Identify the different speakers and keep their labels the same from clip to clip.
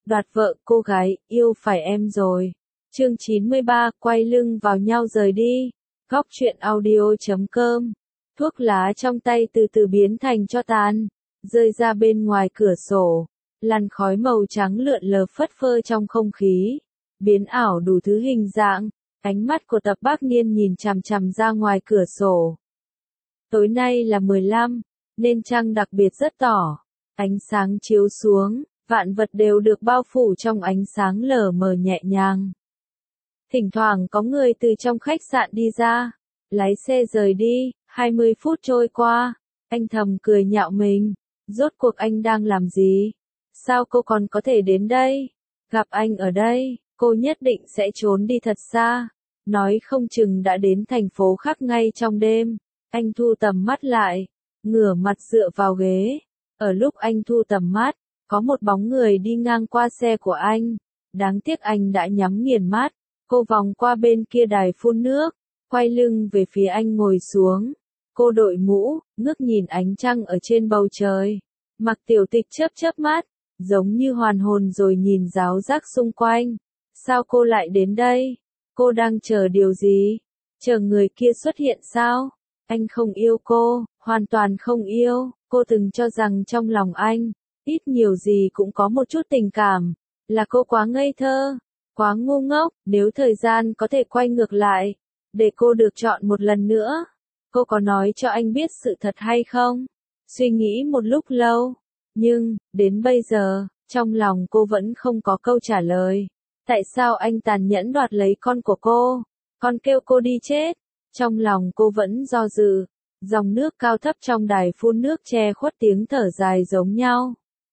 Speaker 1: Đoạt vợ cô gái, yêu phải em rồi. Chương 93, quay lưng vào nhau rời đi. Góc truyện audio.com. Thuốc lá trong tay từ từ biến thành tro tàn, rơi ra bên ngoài cửa sổ. Làn khói màu trắng lượn lờ phất phơ trong không khí, biến ảo đủ thứ hình dạng. Ánh mắt của Tập Bác Niên nhìn chằm chằm ra ngoài cửa sổ. Tối nay là 15, nên trăng đặc biệt rất tỏ. Ánh sáng chiếu xuống, vạn vật đều được bao phủ trong ánh sáng lờ mờ nhẹ nhàng. Thỉnh thoảng có người từ trong khách sạn đi ra, lái xe rời đi. 20 phút trôi qua, anh thầm cười nhạo mình. Rốt cuộc anh đang làm gì? Sao cô còn có thể đến đây? Gặp anh ở đây, cô nhất định sẽ trốn đi thật xa. Nói không chừng đã đến thành phố khác ngay trong đêm. Anh thu tầm mắt lại, ngửa mặt dựa vào ghế. Ở lúc anh thu tầm mắt, có một bóng người đi ngang qua xe của anh. Đáng tiếc anh đã nhắm nghiền mắt. Cô vòng qua bên kia đài phun nước, quay lưng về phía anh ngồi xuống. Cô đội mũ, ngước nhìn ánh trăng ở trên bầu trời. Mặc Tiểu Tịch chớp chớp mắt, giống như hoàn hồn rồi nhìn ráo rác xung quanh. Sao cô lại đến đây? Cô đang chờ điều gì? Chờ người kia xuất hiện sao? Anh không yêu cô, hoàn toàn không yêu. Cô từng cho rằng trong lòng anh, ít nhiều gì cũng có một chút tình cảm. Là cô quá ngây thơ, quá ngu ngốc. Nếu thời gian có thể quay ngược lại, để cô được chọn một lần nữa, cô có nói cho anh biết sự thật hay không? Suy nghĩ một lúc lâu, nhưng, đến bây giờ, trong lòng cô vẫn không có câu trả lời. Tại sao anh tàn nhẫn đoạt lấy con của cô? Con kêu cô đi chết. Trong lòng cô vẫn do dự. Dòng nước cao thấp trong đài phun nước che khuất tiếng thở dài giống nhau.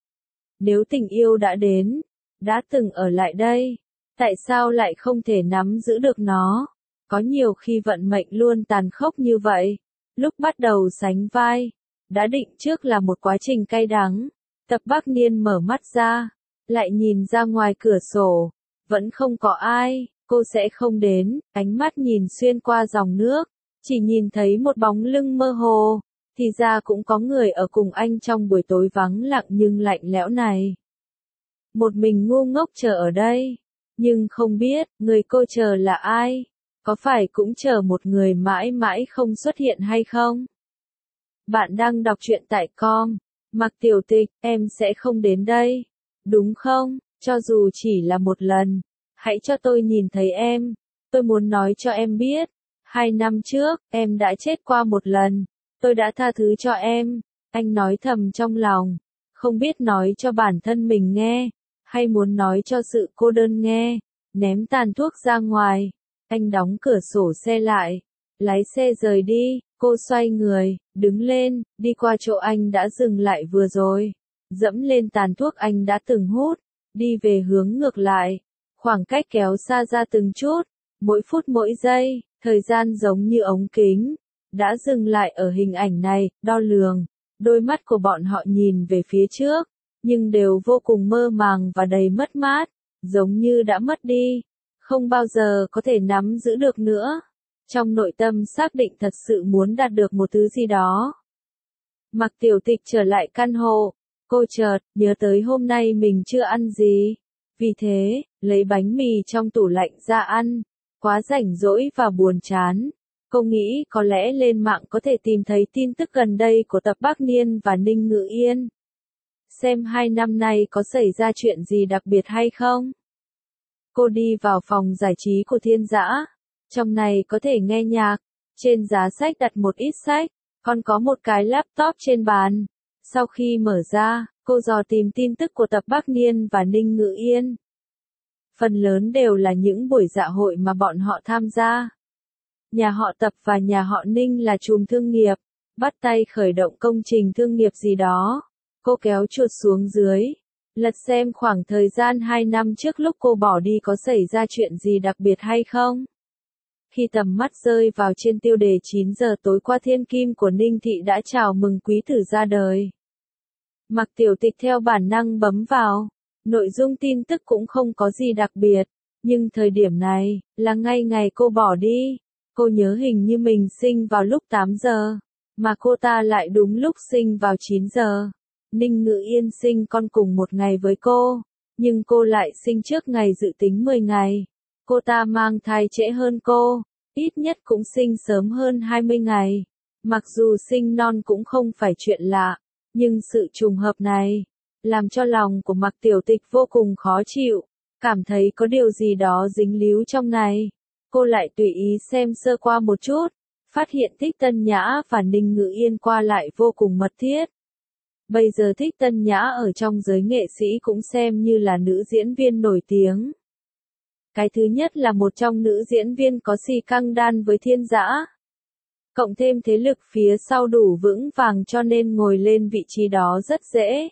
Speaker 1: Nếu tình yêu đã đến, đã từng ở lại đây, tại sao lại không thể nắm giữ được nó? Có nhiều khi vận mệnh luôn tàn khốc như vậy. Lúc bắt đầu sánh vai, đã định trước là một quá trình cay đắng. Tập Bác Niên mở mắt ra, lại nhìn ra ngoài cửa sổ. Vẫn không có ai, cô sẽ không đến. Ánh mắt nhìn xuyên qua dòng nước, chỉ nhìn thấy một bóng lưng mơ hồ. Thì ra cũng có người ở cùng anh trong buổi tối vắng lặng nhưng lạnh lẽo này. Một mình ngu ngốc chờ ở đây, nhưng không biết, người cô chờ là ai? Có phải cũng chờ một người mãi mãi không xuất hiện hay không? Bạn đang đọc truyện tại com. Mặc Tiểu Tịch, em sẽ không đến đây, đúng không? Cho dù chỉ là một lần, hãy cho tôi nhìn thấy em. Tôi muốn nói cho em biết, 2 năm trước, em đã chết qua một lần. Tôi đã tha thứ cho em. Anh nói thầm trong lòng, không biết nói cho bản thân mình nghe, hay muốn nói cho sự cô đơn nghe. Ném tàn thuốc ra ngoài, anh đóng cửa sổ xe lại, lái xe rời đi. Cô xoay người, đứng lên, đi qua chỗ anh đã dừng lại vừa rồi, dẫm lên tàn thuốc anh đã từng hút, đi về hướng ngược lại. Khoảng cách kéo xa ra từng chút, mỗi phút mỗi giây, thời gian giống như ống kính, đã dừng lại ở hình ảnh này, đo lường. Đôi mắt của bọn họ nhìn về phía trước, nhưng đều vô cùng mơ màng và đầy mất mát, giống như đã mất đi, không bao giờ có thể nắm giữ được nữa. Trong nội tâm xác định thật sự muốn đạt được một thứ gì đó. Mặc Tiểu Tịch trở lại căn hộ, cô chợt nhớ tới hôm nay mình chưa ăn gì. Vì thế, lấy bánh mì trong tủ lạnh ra ăn. Quá rảnh rỗi và buồn chán, cô nghĩ có lẽ lên mạng có thể tìm thấy tin tức gần đây của Tập Bác Niên và Ninh Ngự Yên. Xem 2 năm nay có xảy ra chuyện gì đặc biệt hay không? Cô đi vào phòng giải trí của Thiên Dã. Trong này có thể nghe nhạc, trên giá sách đặt một ít sách, còn có một cái laptop trên bàn. Sau khi mở ra, cô dò tìm tin tức của Tập Bác Niên và Ninh Ngự Yên. Phần lớn đều là những buổi dạ hội mà bọn họ tham gia. Nhà họ Tập và nhà họ Ninh là chùm thương nghiệp, bắt tay khởi động công trình thương nghiệp gì đó. Cô kéo chuột xuống dưới, lật xem khoảng thời gian 2 năm trước lúc cô bỏ đi có xảy ra chuyện gì đặc biệt hay không. Khi tầm mắt rơi vào trên tiêu đề 9 giờ tối qua thiên kim của Ninh Thị đã chào mừng quý tử ra đời. Mặc Tiểu Tịch theo bản năng bấm vào. Nội dung tin tức cũng không có gì đặc biệt, nhưng thời điểm này, là ngay ngày cô bỏ đi. Cô nhớ hình như mình sinh vào lúc 8 giờ, mà cô ta lại đúng lúc sinh vào 9 giờ. Ninh Ngự Yên sinh con cùng một ngày với cô, nhưng cô lại sinh trước ngày dự tính 10 ngày. Cô ta mang thai trễ hơn cô, ít nhất cũng sinh sớm hơn 20 ngày. Mặc dù sinh non cũng không phải chuyện lạ, nhưng sự trùng hợp này làm cho lòng của Mạc Tiểu Tịch vô cùng khó chịu, cảm thấy có điều gì đó dính líu trong này. Cô lại tùy ý xem sơ qua một chút, phát hiện Thích Tân Nhã và Ninh Ngự Yên qua lại vô cùng mật thiết. Bây giờ Thích Tân Nhã ở trong giới nghệ sĩ cũng xem như là nữ diễn viên nổi tiếng. Cái thứ nhất là một trong nữ diễn viên có xì căng đan với Thiên Dã. Cộng thêm thế lực phía sau đủ vững vàng cho nên ngồi lên vị trí đó rất dễ.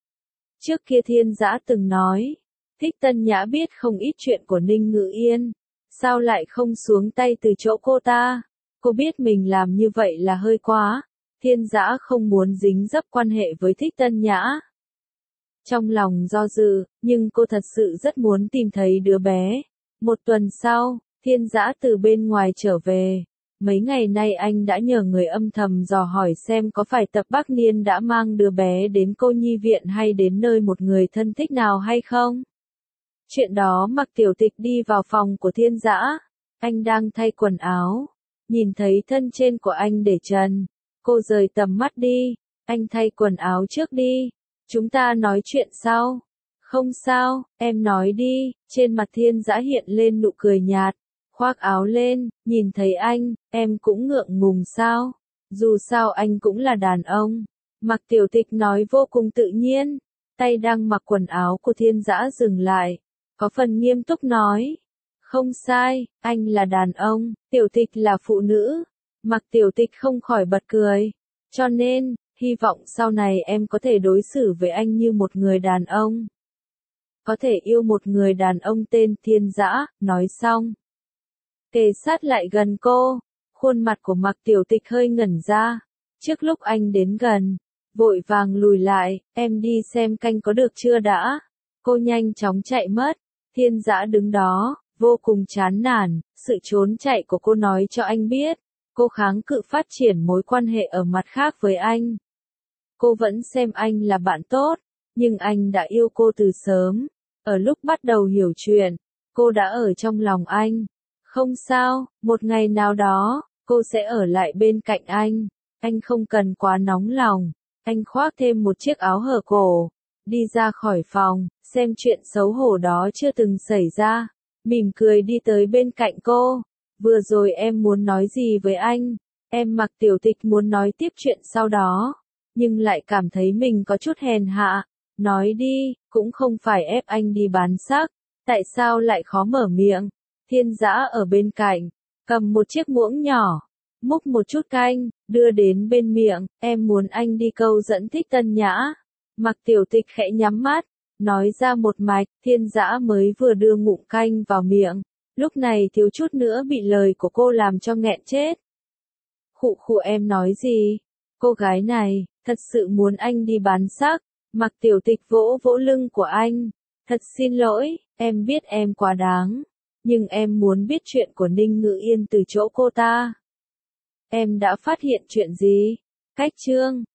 Speaker 1: Trước kia Thiên Dã từng nói, Thích Tân Nhã biết không ít chuyện của Ninh Ngự Yên, sao lại không xuống tay từ chỗ cô ta? Cô biết mình làm như vậy là hơi quá, Thiên Dã không muốn dính dấp quan hệ với Thích Tân Nhã. Trong lòng do dự, nhưng cô thật sự rất muốn tìm thấy đứa bé. Một tuần sau, Thiên Dã từ bên ngoài trở về. Mấy ngày nay anh đã nhờ người âm thầm dò hỏi xem có phải Tập Bắc Niên đã mang đứa bé đến cô nhi viện hay đến nơi một người thân thích nào hay không. Chuyện đó Mạc Tiểu Tịch đi vào phòng của Thiên Dã. Anh đang thay quần áo. Nhìn thấy thân trên của anh để trần. Cô rời tầm mắt đi. Anh thay quần áo trước đi. Chúng ta nói chuyện sau. Không sao, em nói đi. Trên mặt Thiên Dã hiện lên nụ cười nhạt. Khoác áo lên, nhìn thấy anh, em cũng ngượng ngùng sao? Dù sao anh cũng là đàn ông. Mạc Tiểu Tịch nói vô cùng tự nhiên. Tay đang mặc quần áo của Thiên Dã dừng lại. Có phần nghiêm túc nói. Không sai, anh là đàn ông, Tiểu Tịch là phụ nữ. Mạc Tiểu Tịch không khỏi bật cười. Cho nên, hy vọng sau này em có thể đối xử với anh như một người đàn ông. Có thể yêu một người đàn ông tên Thiên Dã, nói xong. Kề sát lại gần cô, khuôn mặt của Mạc Tiểu Tịch hơi ngẩn ra. Trước lúc anh đến gần, vội vàng lùi lại, em đi xem canh có được chưa đã. Cô nhanh chóng chạy mất, Thiên Dã đứng đó, vô cùng chán nản, sự trốn chạy của cô nói cho anh biết, cô kháng cự phát triển mối quan hệ ở mặt khác với anh. Cô vẫn xem anh là bạn tốt, nhưng anh đã yêu cô từ sớm. Ở lúc bắt đầu hiểu chuyện, cô đã ở trong lòng anh. Không sao, một ngày nào đó, cô sẽ ở lại bên cạnh anh không cần quá nóng lòng. Anh khoác thêm một chiếc áo hở cổ, đi ra khỏi phòng, xem chuyện xấu hổ đó chưa từng xảy ra, mỉm cười đi tới bên cạnh cô. Vừa rồi em muốn nói gì với anh? Em Mạc Tiểu Tịch muốn nói tiếp chuyện sau đó, nhưng lại cảm thấy mình có chút hèn hạ. Nói đi, cũng không phải ép anh đi bán sắc, tại sao lại khó mở miệng? Thiên Dã ở bên cạnh, cầm một chiếc muỗng nhỏ, múc một chút canh, đưa đến bên miệng, em muốn anh đi câu dẫn Thích Tân Nhã. Mạc Tiểu Tịch khẽ nhắm mắt, nói ra một mạch, Thiên Dã mới vừa đưa ngụm canh vào miệng, lúc này thiếu chút nữa bị lời của cô làm cho nghẹn chết. Khụ khụ em nói gì? Cô gái này, thật sự muốn anh đi bán sắc. Mạc Tiểu Tịch vỗ vỗ lưng của anh. Thật xin lỗi, em biết em quá đáng. Nhưng em muốn biết chuyện của Ninh Ngự Yên từ chỗ cô ta. Em đã phát hiện chuyện gì? Cách chương